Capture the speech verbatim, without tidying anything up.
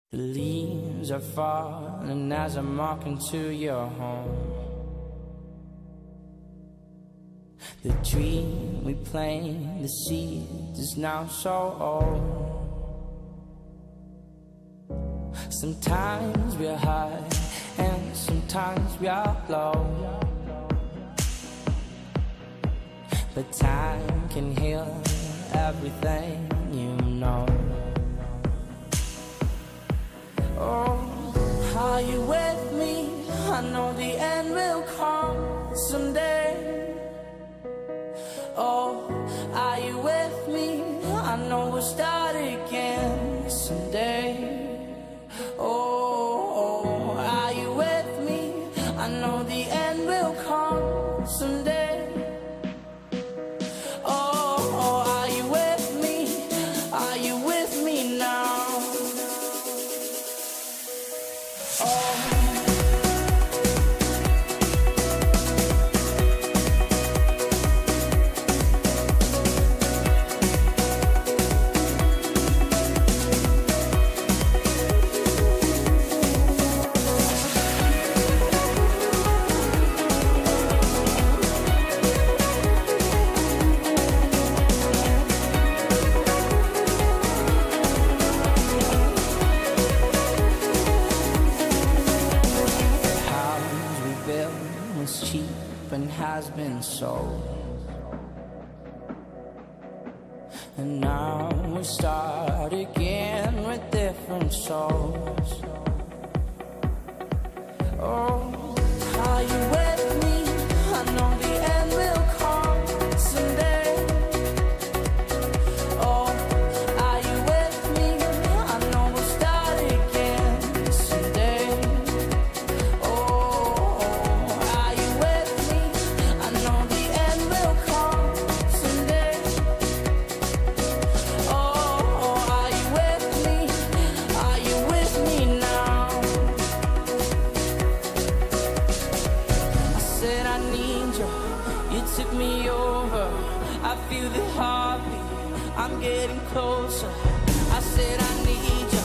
The leaves are falling as I'm walking to your home. The dream we planted, the seed is now so old. Sometimes we're high and sometimes we are low, but time can heal everything, you know. Oh, are you with me? I know the end will come someday. Oh, are you with me? I know we'll start again someday. Oh, are you with me? I know the end will come someday. Oh, are you with me? Are you with me now? Cheap and has been sold, and now we start again with different souls. Oh, are you with me? I know the end will come someday. Oh, are you with me? I know we'll start again someday. You took me over, I feel the heartbeat, I'm getting closer. I said I need you.